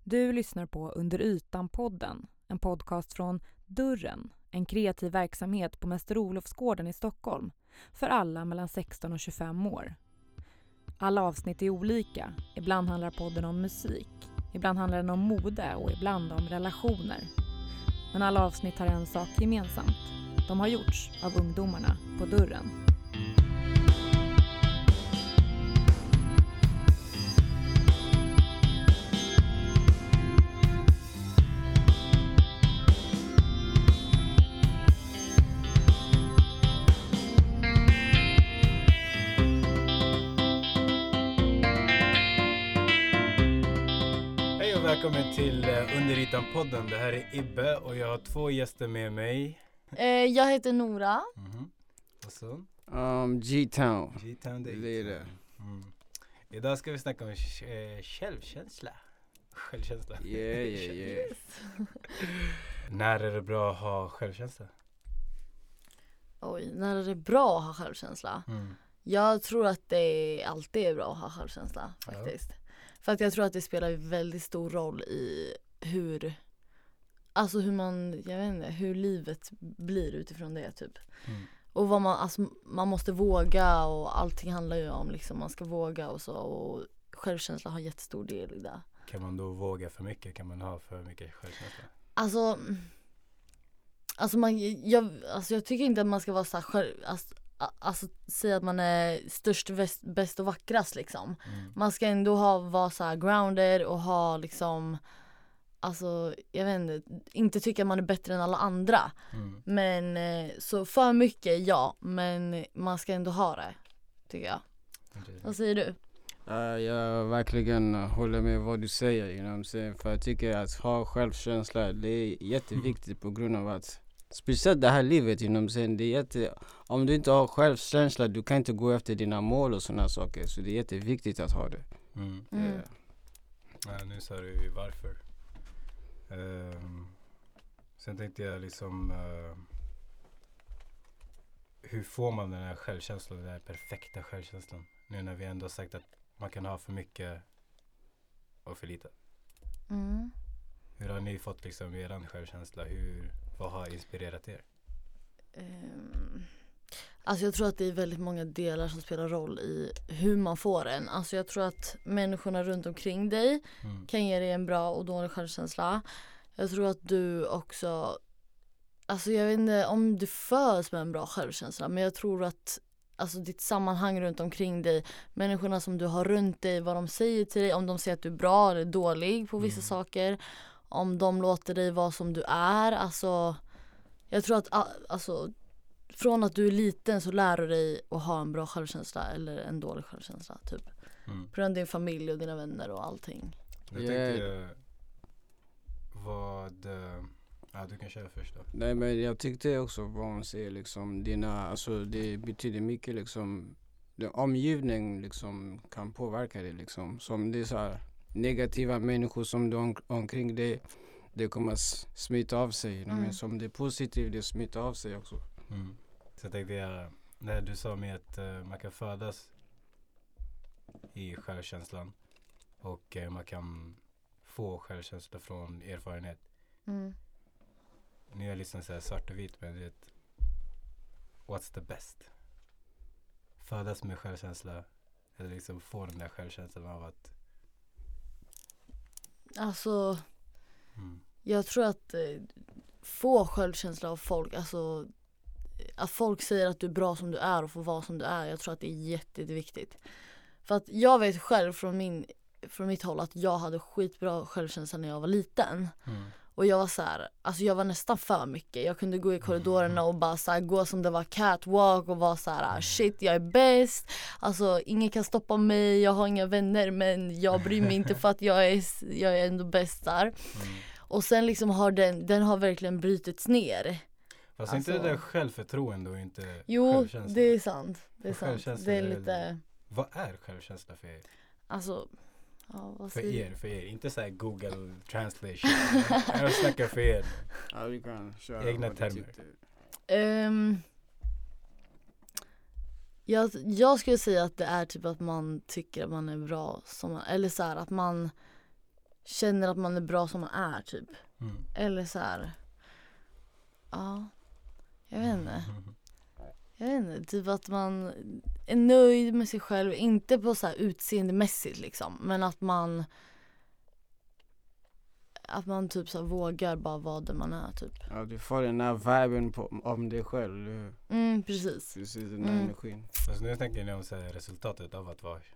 Du lyssnar på Under ytan-podden, en podcast från Dörren, en kreativ verksamhet på Mäster Olofsgården i Stockholm, för alla mellan 16 och 25 år. Alla avsnitt är olika, ibland handlar podden om musik, ibland handlar den om mode och ibland om relationer. Men alla avsnitt har en sak gemensamt, de har gjorts av ungdomarna på Dörren. Välkommen till Under ytan-podden. Det här är Ibbe och jag har två gäster med mig. Jag heter Nora. Och så? G-Town. G-Town, det är det. Idag ska vi snacka om självkänsla. Självkänsla. Yeah. När är det bra att ha självkänsla? Oj, när är det bra att ha självkänsla? Jag tror att det alltid är bra att ha självkänsla faktiskt. För att jag tror att det spelar väldigt stor roll i hur hur livet blir utifrån det typ. Och vad man måste våga, och allting handlar ju om liksom, man ska våga och så, och självkänsla har jättestor del i det. Kan man då våga för mycket? Kan man ha för mycket självkänsla? Jag tycker inte att man ska vara så här säga att man är störst, bäst och vackrast liksom. Man ska ändå vara så här grounded och ha liksom, jag vet inte tycka att man är bättre än alla andra. Men så för mycket, ja, men man ska ändå ha det, tycker jag. Vad säger du? Jag verkligen håller med vad du säger, för jag tycker att ha självkänsla, det är jätteviktigt på grund av att speciellt det här livet, det är om du inte har självkänsla, du kan inte gå efter dina mål och sådana saker, så det är jätteviktigt att ha det. Ja, nu sa du ju varför. Sen tänkte jag liksom, hur får man den här självkänslan, den här perfekta självkänslan, nu när vi ändå har sagt att man kan ha för mycket och för lite. Hur har ni fått liksom eran självkänsla? Vad har inspirerat er? Jag tror att det är väldigt många delar som spelar roll i hur man får en. Jag tror att människorna runt omkring dig kan ge dig en bra och dålig självkänsla. Jag tror att du också, jag vet inte om du föds med en bra självkänsla, men jag tror att ditt sammanhang runt omkring dig, människorna som du har runt dig, vad de säger till dig, om de säger att du är bra eller dålig på vissa saker, om de låter dig vara som du är. Jag tror att från att du är liten så lär du dig att ha en bra självkänsla eller en dålig självkänsla typ. På grund av din familj och dina vänner och allting. Jag tänkte du kan köra först då. Nej, men jag tyckte också vad man säger liksom, det betyder mycket liksom, omgivning liksom kan påverka dig liksom, som det är så här, negativa människor som du omkring dig, det kommer smitta av sig, men som det är positivt, det smittar av sig också. Så jag tänkte, när du sa med att man kan födas i självkänslan och man kan få självkänsla från erfarenhet. Nu är jag liksom så här svart och vit, men det, what's the best? Födas med självkänsla eller liksom få den där självkänslan av att jag tror att få självkänsla av folk, att folk säger att du är bra som du är och får vara som du är, jag tror att det är jätteviktigt. För att jag vet själv från mitt håll att jag hade skitbra självkänsla när jag var liten. Och jag var så här, jag var nästan för mycket. Jag kunde gå i korridorerna och bara så här, gå som det var catwalk och vara så här, shit, jag är bäst. Ingen kan stoppa mig, jag har inga vänner, men jag bryr mig inte för att jag är ändå bäst där. Och sen liksom den har verkligen brutits ner. Fast inte det där självförtroende och inte självkänsla. Jo, det är sant. Det är lite. Vad är självkänsla för er? För er. Inte så här Google Translation. Jag snackar för er. Egna termer. Jag skulle säga att det är typ att man tycker att man är bra eller så här, att man känner att man är bra som man är typ. Mm. Eller så här. Ja, jag vet inte. Jag vet inte, typ att man är nöjd med sig själv, inte på så här utseendemässigt liksom, men att man typ så här vågar bara vara den man är typ. Ja, du får den här viben om dig själv. Precis. Precis, den här energin. Alltså nu tänker jag om så här, resultatet av att vara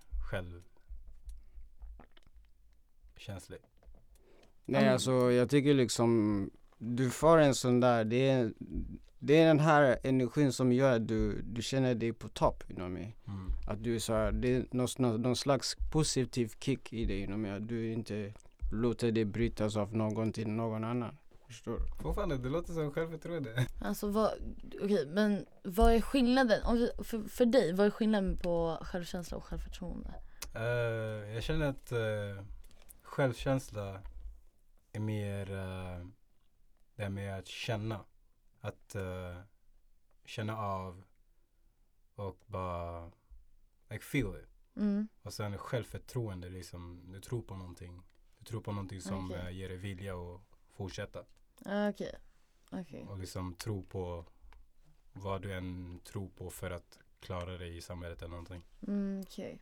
självkänslig. Nej, alltså jag tycker liksom du får en sån där, det är den här energin som gör att du känner dig på topp inom mig. Att du är så här, det är någon slags positiv kick i dig inom mig. Att du inte låter dig brytas av någon till någon annan. Förstår du? Fortfarande, det låter som självförtroende. Alltså okej, men vad är skillnaden för dig? Vad är skillnaden på självkänsla och självförtroende? Jag känner att självkänsla är mer det är med att känna. Att känna av och bara like feel it. Och sen självförtroende, liksom du tror på någonting. Du tror på någonting som ger dig vilja att fortsätta. Okej. Och liksom tro på vad du än tror på för att klara dig i samhället eller någonting. Okej.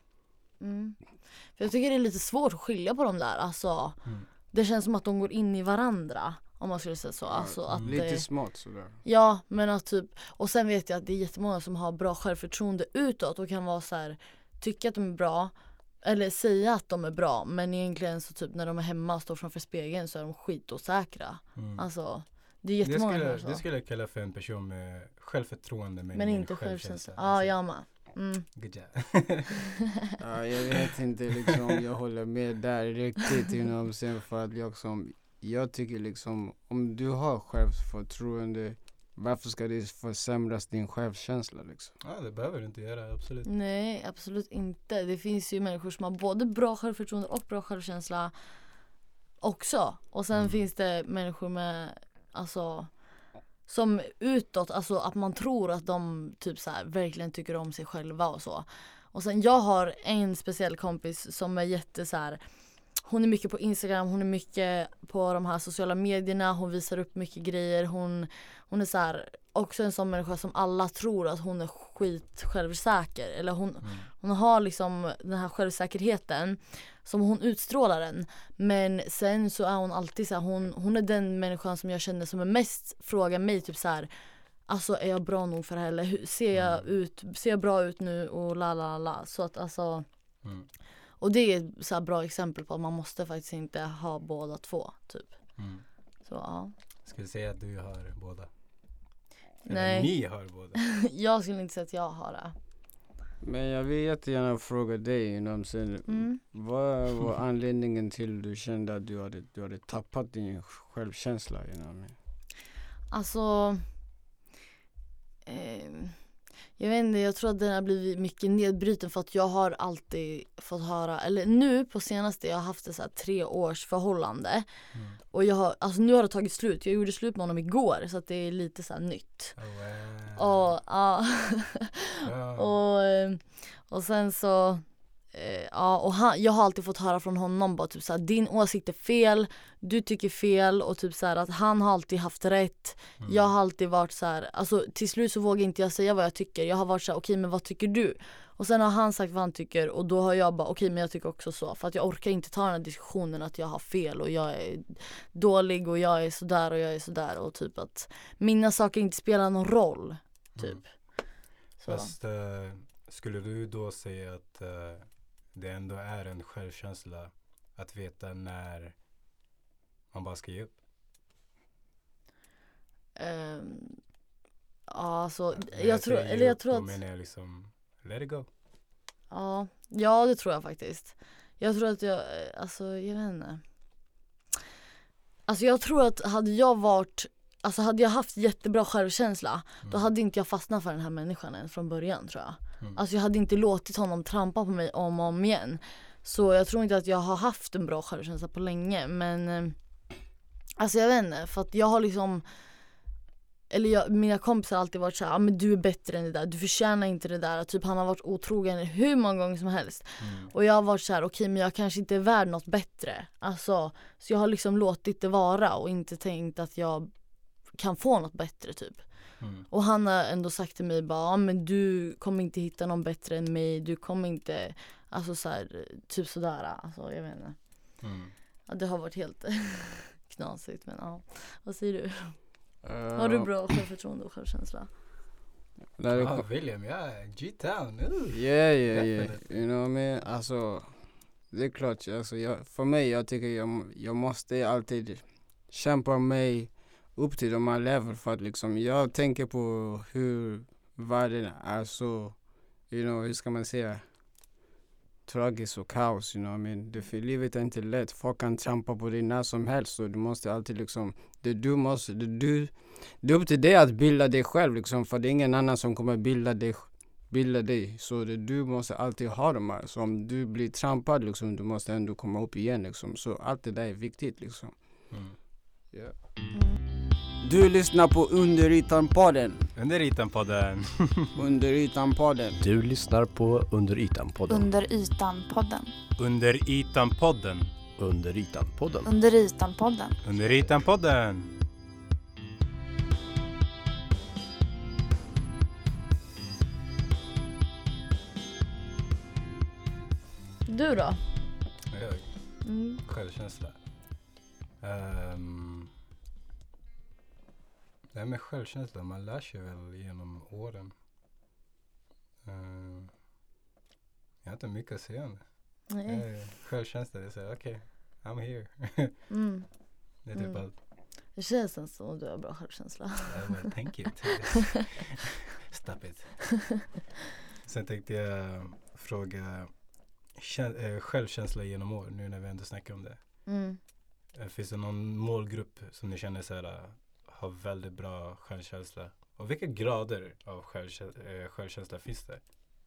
För jag tycker det är lite svårt att skilja på dem där. Alltså, det känns som att de går in i varandra. Om man skulle säga så. Alltså, att lite smart sådär. Ja, men att typ. Och sen vet jag att det är jättemånga som har bra självförtroende utåt. Och kan vara så här, tycka att de är bra. Eller säga att de är bra. Men egentligen så typ när de är hemma och står framför spegeln så är de skitosäkra. Alltså, det är jättemånga det skulle jag kalla för en person med självförtroende men inte självkänsla. Ja, alltså. jag med. Good job. Ja, jag vet inte liksom, jag håller med där riktigt inom sen för att jag tycker liksom om du har självförtroende, varför ska det försämras din självkänsla liksom? Ja, det behöver du inte göra, absolut. Nej, absolut inte. Det finns ju människor som har både bra självförtroende och bra självkänsla också. Och sen finns det människor med, alltså, som utåt, alltså att man tror att de typ så här verkligen tycker om sig själva och så. Och sen jag har en speciell kompis som är jätte så här, hon är mycket på Instagram, hon är mycket på de här sociala medierna, hon visar upp mycket grejer, hon är så här, också en sån människa som alla tror att hon är skit självsäker, eller hon har liksom den här självsäkerheten som hon utstrålar den, men sen så är hon alltid så här, hon är den människan som jag känner som är mest frågar mig typ så här, alltså är jag bra nog för det här, eller ser jag bra ut nu och la så att alltså och det är så här bra exempel på att man måste faktiskt inte ha båda två typ. Så ja. Skulle säga att du har båda. Nej. Eller ni har båda. Jag skulle inte säga att jag har det. Men jag vill jättegärna fråga dig inom sen, vad var anledningen till du kände att du hade tappat din självkänsla inom mig? Alltså jag vet inte, jag tror att den har blivit mycket nedbruten för att jag har alltid fått höra, eller nu på senaste, jag har haft ett så här 3 års förhållande och jag har, alltså nu har det tagit slut, jag gjorde slut med honom igår så att det är lite så här nytt. Och sen så och jag har alltid fått höra från honom bara typ så här, din åsikt är fel, du tycker fel, och typ så här, att han har alltid haft rätt. Jag har alltid varit så här, alltså till slut så vågar inte jag säga vad jag tycker. Jag har varit så här, okej, men vad tycker du? Och sen har han sagt vad han tycker, och då har jag bara okej, men jag tycker också så, för att jag orkar inte ta den här diskussionen att jag har fel och jag är dålig och jag är sådär och jag är sådär, och typ att mina saker inte spelar någon roll typ. Så. Fast skulle du då säga att det ändå är en självkänsla att veta när man bara ska ge upp? Alltså, jag tror att då menar jag liksom let it go. Ja, det tror jag faktiskt. Jag tror att jag vet inte. Alltså jag tror att hade jag haft jättebra självkänsla, då hade inte jag fastnat för den här människan än från början, tror jag. Alltså jag hade inte låtit honom trampa på mig om och om igen. Så jag tror inte att jag har haft en bra självkänsla på länge. Men alltså jag vet inte, för att jag har liksom mina kompisar har alltid varit så här, men du är bättre än det där, du förtjänar inte det där. Typ han har varit otrogen hur många gånger som helst. Och jag har varit så här, okej, men jag kanske inte är värd något bättre. Alltså, så jag har liksom låtit det vara och inte tänkt att jag kan få något bättre typ. Och han har ändå sagt till mig bara, men du kommer inte hitta någon bättre än mig, du kommer inte, alltså så här, typ sådär, alltså jag vet inte. Ja, det har varit helt knasigt, men ja, vad säger du? Har du bra självförtroende och självkänsla? William, G-Town. Yeah. You know what I mean? Alltså, det är klart. Alltså, för mig, jag tycker jag måste alltid kämpa mig upp till de här level för att liksom, jag tänker på hur världen är så, you know, hur ska man säga, tragiskt och kaos, you know, men livet är inte lätt. Folk kan trampa på dig när som helst, och du måste alltid liksom, det är upp till dig att bilda dig själv liksom, för det är ingen annan som kommer bilda dig, så du måste alltid ha dem här. Så om du blir trampad liksom, du måste ändå komma upp igen liksom, så allt det där är viktigt liksom. Yeah. Du lyssnar på Underytan-podden. Underytan-podden. Underytan-podden. Du lyssnar på Underytan-podden. Underytan-podden. Underytan-podden. Underytan-podden. Underytan-podden. Underytan-podden. Du då? Självkänsla. Det här med självkänsla, man lär sig väl genom åren. Jag har inte mycket att säga om det. Nej. Självkänsla, det är såhär, okej, I'm here. Det är typ allt. Det känns som att du har bra självkänsla. Well, thank you. Stop it. Sen tänkte jag fråga självkänsla genom år, nu när vi ändå snackar om det. Finns det någon målgrupp som ni känner så här, har väldigt bra självkänsla? Och vilka grader av självkänsla finns det?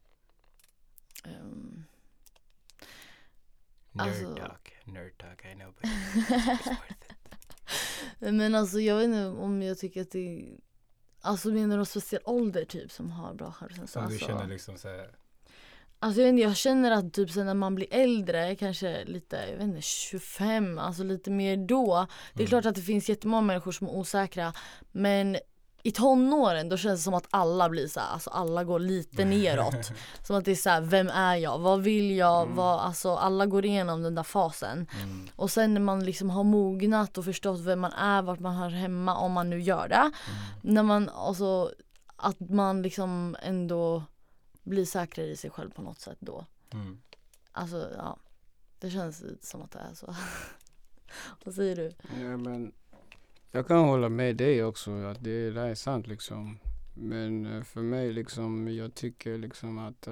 Nerd talk, I know, but it's worth it. Men alltså jag vet inte om jag tycker att det är, alltså menar du speciell ålder typ som har bra självkänsla? Som du alltså, känner liksom så här. Alltså jag vet inte, jag känner att typ sen när man blir äldre, kanske lite, jag vet inte, 25, alltså lite mer då. Det är klart att det finns jättemånga människor som är osäkra, men i tonåren då känns det som att alla blir så här, alltså alla går lite neråt. Som att det är så här, vem är jag? Vad vill jag? Alltså alla går igenom den där fasen. Och sen när man liksom har mognat och förstått vem man är, vart man hör hemma, om man nu gör det. När man, alltså, att man liksom ändå blir säkrare i sig själv på något sätt då. Alltså, ja. Det känns som att det är så. Vad säger du? Ja, men jag kan hålla med dig också, att det där är sant liksom. Men för mig liksom, jag tycker liksom att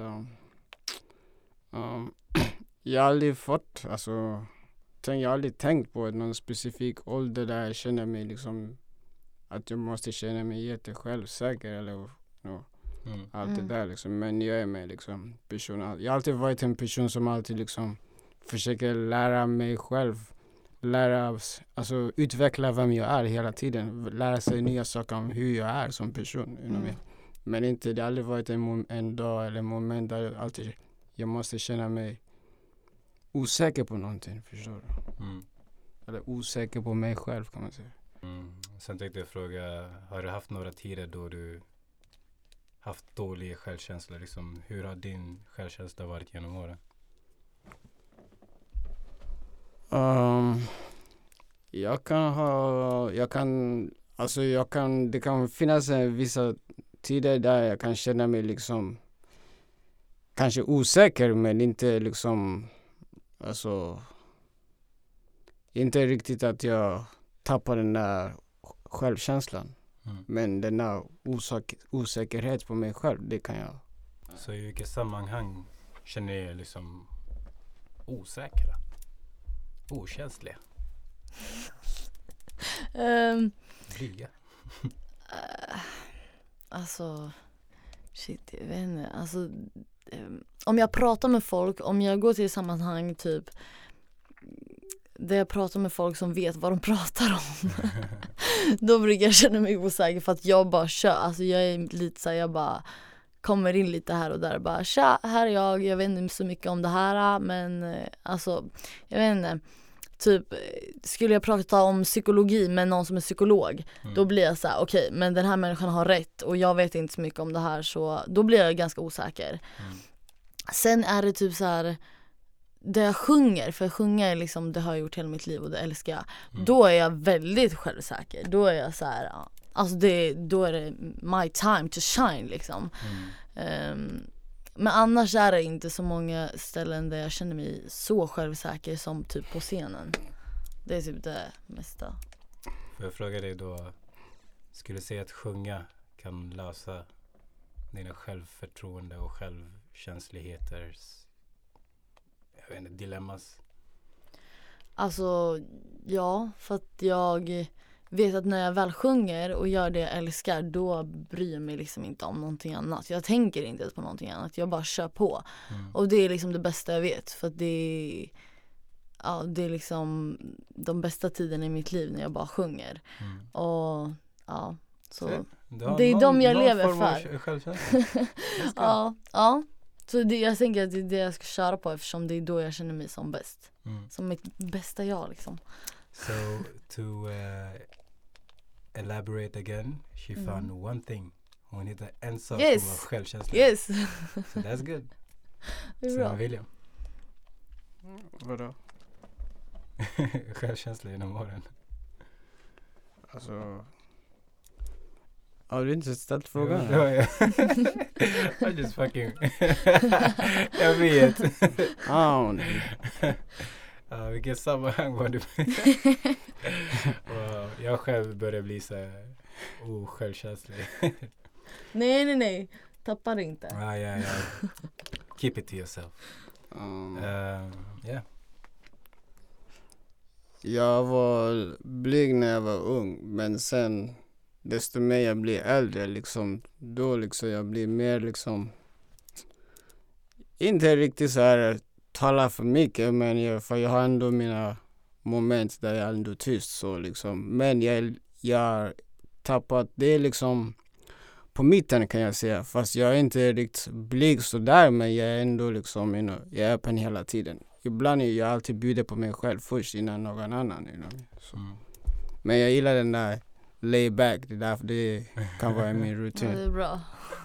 jag har aldrig fått, alltså jag har aldrig tänkt på någon specifik ålder där jag känner mig liksom, att jag måste känna mig jättesjälvsäker eller allt det där liksom. Men jag är med liksom person. Jag har alltid varit en person som alltid liksom försöker lära mig själv, alltså utveckla vem jag är hela tiden, lära sig nya saker om hur jag är som person. Men inte, det har aldrig varit en dag eller en moment där jag måste känna mig osäker på någonting, förstår du? Eller osäker på mig själv, kan man säga. Sen tänkte jag fråga, har du haft några tider då du haft dålig självkänsla? Liksom, hur har din självkänsla varit genom åren? Det kan finnas vissa tider där jag kan känna mig liksom kanske osäker, men inte liksom, alltså inte riktigt att jag tappar den där självkänslan. Men den där osäkerhet på mig själv, det kan jag. Så i vilket sammanhang känner ni er liksom osäkra? Okänsliga? Blyga? Alltså, shit, jag vet inte. Alltså, om jag pratar med folk, om jag går till ett sammanhang typ där jag pratar med folk som vet vad de pratar om. Då brukar jag känna mig osäker för att jag bara kör. Alltså jag är lite så här, jag bara kommer in lite här och där. Bara tja, här är jag vet inte så mycket om det här. Men alltså, jag vet inte. Typ, skulle jag prata om psykologi med någon som är psykolog, då blir jag så här: okej, men den här människan har rätt och jag vet inte så mycket om det här, så då blir jag ganska osäker. Sen är det typ så här, det jag sjunger, för sjunga är liksom, det har jag gjort hela mitt liv och det älskar jag. Då är jag väldigt självsäker. Då är jag så här, alltså då är det my time to shine liksom. Men annars är det inte så många ställen där jag känner mig så självsäker som typ på scenen. Det är typ det mesta. Får jag fråga dig då, skulle du säga att sjunga kan lösa dina självförtroende och självkänsligheters, jag vet inte, dilemmas? Alltså, ja, för att jag vet att när jag väl sjunger och gör det jag älskar, då bryr jag mig liksom inte om någonting annat. Jag tänker inte på någonting annat, jag bara kör på. Och det är liksom det bästa jag vet, för att det är liksom de bästa tiderna i mitt liv när jag bara sjunger. Och ja, så det är de jag lever för. Ja. Så jag tänker att det är det jag ska köra på, eftersom det är då jag känner mig som bäst. Som mitt bästa jag liksom. So to elaborate again, she found one thing. Hon hittade en sak som var självkänsla. Yes. So that's good. Det är Så bra. William. Vadå? Självkänsla genom åren. Alltså... Har du inte ställt frågan? I just fucking... jag vet. Vilket sammanhang var det? Jag själv börjar bli så här osjälvkänslig. Nej. Tappar inte. Ja. Keep it to yourself. Yeah. Jag var blyg när jag var ung, men sen desto mer jag blir äldre liksom, då liksom jag blir mer liksom inte riktigt så här tala för mycket, men för jag har ändå mina moment där jag är ändå tyst så liksom, men jag tappat det liksom på mitten kan jag säga, fast jag är inte riktigt blyg så där, men jag är ändå liksom, jag är öppen hela tiden. Ibland är jag alltid bjuder på mig själv först innan någon annan. Så. Men jag gillar den där lay back, det är därför det kan vara min rutin. Ja, det är bra.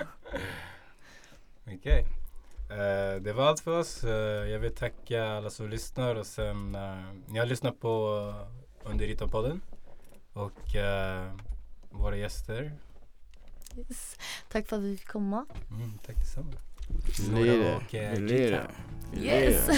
Okej. Det var allt för oss. Jag vill tacka alla som lyssnar, och sen ni har lyssnat på Under Ytan-podden och våra gäster. Yes. Tack för att vi fick komma. Tack detsamma. Leder. Och Yes.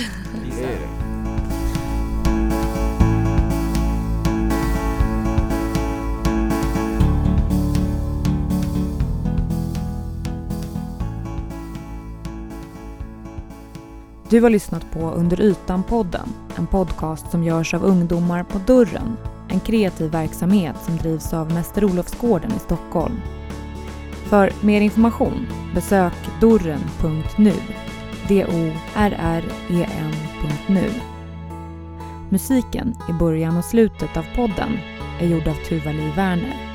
Du har lyssnat på Under Ytan-podden, en podcast som görs av ungdomar på Dörren, en kreativ verksamhet som drivs av Mäster Olofsgården i Stockholm. För mer information, besök dorren.nu, dorren.nu. Musiken i början och slutet av podden är gjord av Tuva Li Werner.